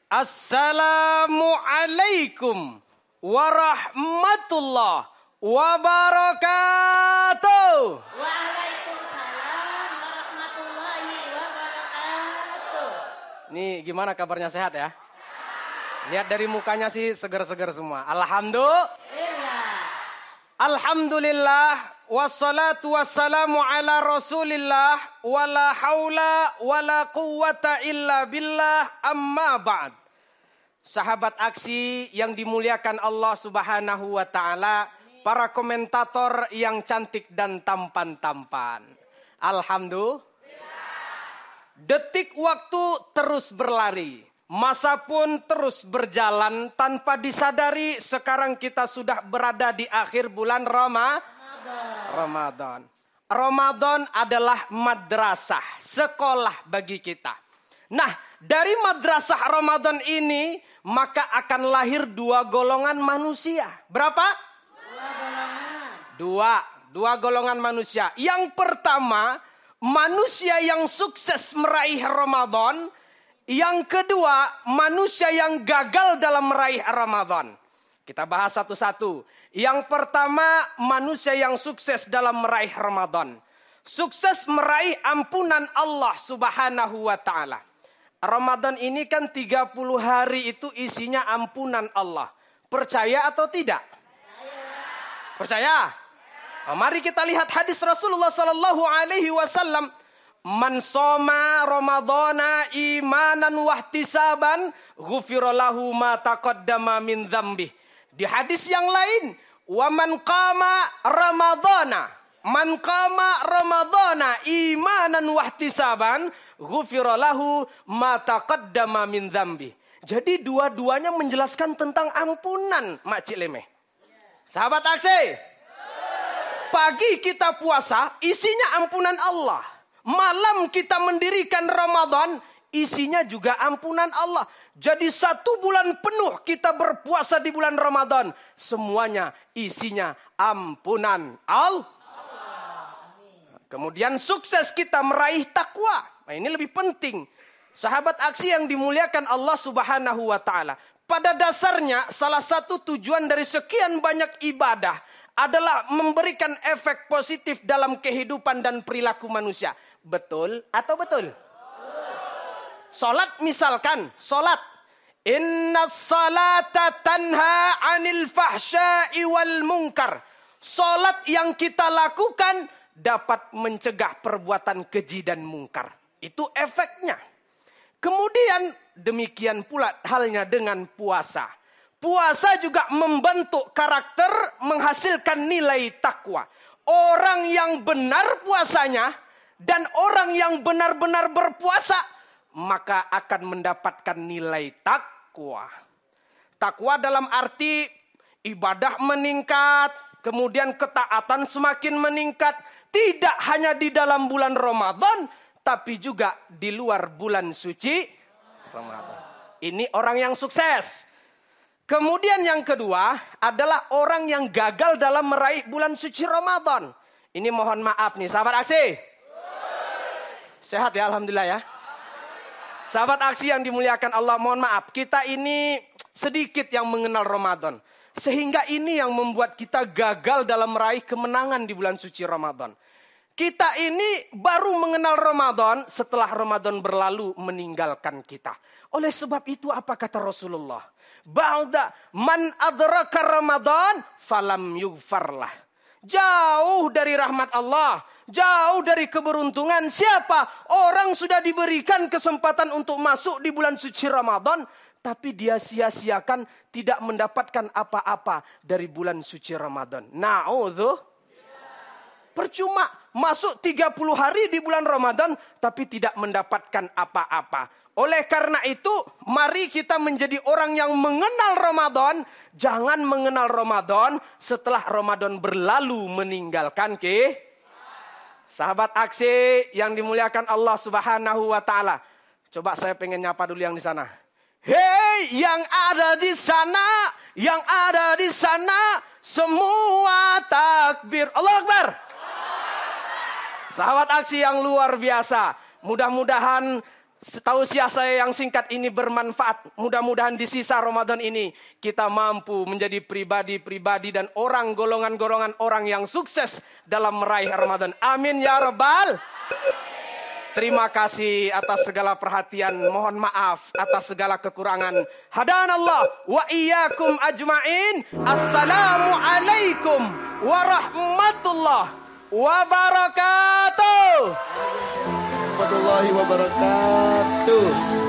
Assalamualaikum warahmatullahi wabarakatuh. Waalaikumsalam warahmatullahi wabarakatuh. Nih gimana kabarnya, sehat ya? Lihat dari mukanya sih seger-seger semua. Alhamdulillah. Wassalatu wassalamu ala rasulillah. Wala hawla wala quwwata illa billah, amma ba'd. Sahabat aksi yang dimuliakan Allah subhanahu wa ta'ala. Para komentator yang cantik dan tampan-tampan. Alhamdulillah. Detik waktu terus berlari. Masa pun terus berjalan. Tanpa disadari sekarang kita sudah berada di akhir bulan Ramadan. Ramadan adalah madrasah, sekolah bagi kita. Nah, dari madrasah Ramadan ini maka akan lahir dua golongan manusia. Berapa? Dua golongan manusia. Yang pertama, manusia yang sukses meraih Ramadan. Yang kedua, manusia yang gagal dalam meraih Ramadan. Kita bahas satu-satu. Yang pertama, manusia yang sukses dalam meraih Ramadan. Sukses meraih ampunan Allah subhanahu wa ta'ala. Ramadan ini kan 30 hari itu isinya ampunan Allah. Percaya atau tidak? Percaya? Nah, mari kita lihat hadis Rasulullah sallallahu alaihi wasallam. Man shoma ramadhana imanan wahtisaban ghufira lahu ma taqaddama min dzambi. Di hadis yang lain, wa man qama ramadhana imanan wahtisaban ghufira lahu ma taqaddama min dzambi. Jadi dua-duanya menjelaskan tentang ampunan, Mak Cik Lemeh. Sahabat aksi. Pagi kita puasa, isinya ampunan Allah. Malam kita mendirikan Ramadan, isinya juga ampunan Allah. Jadi 1 bulan penuh kita berpuasa di bulan Ramadan. Semuanya isinya ampunan Allah. Kemudian sukses kita meraih takwa. Nah, ini lebih penting. Sahabat aksi yang dimuliakan Allah subhanahu wa ta'ala. Pada dasarnya salah satu tujuan dari sekian banyak ibadah adalah memberikan efek positif dalam kehidupan dan perilaku manusia. Betul atau betul? Salat misalkan, salat. Inna salata tanha anil fahsya'i wal munkar. Salat yang kita lakukan dapat mencegah perbuatan keji dan mungkar. Itu efeknya. Kemudian demikian pula halnya dengan puasa. Puasa juga membentuk karakter, menghasilkan nilai takwa. Orang yang benar puasanya dan orang yang benar-benar berpuasa, maka akan mendapatkan nilai takwa. Takwa dalam arti ibadah meningkat, kemudian ketaatan semakin meningkat. Tidak hanya di dalam bulan Ramadan, tapi juga di luar bulan suci Ramadan. Ini orang yang sukses. Kemudian yang kedua adalah orang yang gagal dalam meraih bulan suci Ramadan. Ini mohon maaf nih, sahabat aksi. Sehat ya, alhamdulillah ya. Sahabat aksi yang dimuliakan Allah, mohon maaf. Kita ini sedikit yang mengenal Ramadan. Sehingga ini yang membuat kita gagal dalam meraih kemenangan di bulan suci Ramadan. Kita ini baru mengenal Ramadan setelah Ramadan berlalu meninggalkan kita. Oleh sebab itu apa kata Rasulullah? Ba'da man adraka Ramadan falam yughfarlah. Jauh dari rahmat Allah, jauh dari keberuntungan. Siapa? Orang sudah diberikan kesempatan untuk masuk di bulan suci Ramadan, tapi dia sia-siakan, tidak mendapatkan apa-apa dari bulan suci Ramadan. Na'udzubillah. Percuma masuk 30 hari di bulan Ramadan, tapi tidak mendapatkan apa-apa. Oleh karena itu, mari kita menjadi orang yang mengenal Ramadan. Jangan mengenal Ramadan setelah Ramadan berlalu meninggalkan sahabat aksi yang dimuliakan Allah subhanahu wa ta'ala. Coba saya pengen nyapa dulu yang di sana. Hei yang ada di sana, yang ada di sana, semua takbir. Allah Akbar. Sahabat aksi yang luar biasa. Mudah-mudahan Tausiah saya yang singkat ini bermanfaat. Mudah-mudahan di sisa Ramadan ini kita mampu menjadi pribadi-pribadi dan golongan-golongan orang yang sukses dalam meraih Ramadan. Amin ya Rabbal. Terima kasih atas segala perhatian. Mohon maaf atas segala kekurangan. Hadanallah wa iyyakum ajma'in. Assalamualaikum warahmatullahi wabarakatuh. Warahmatullahi wabarakatuh.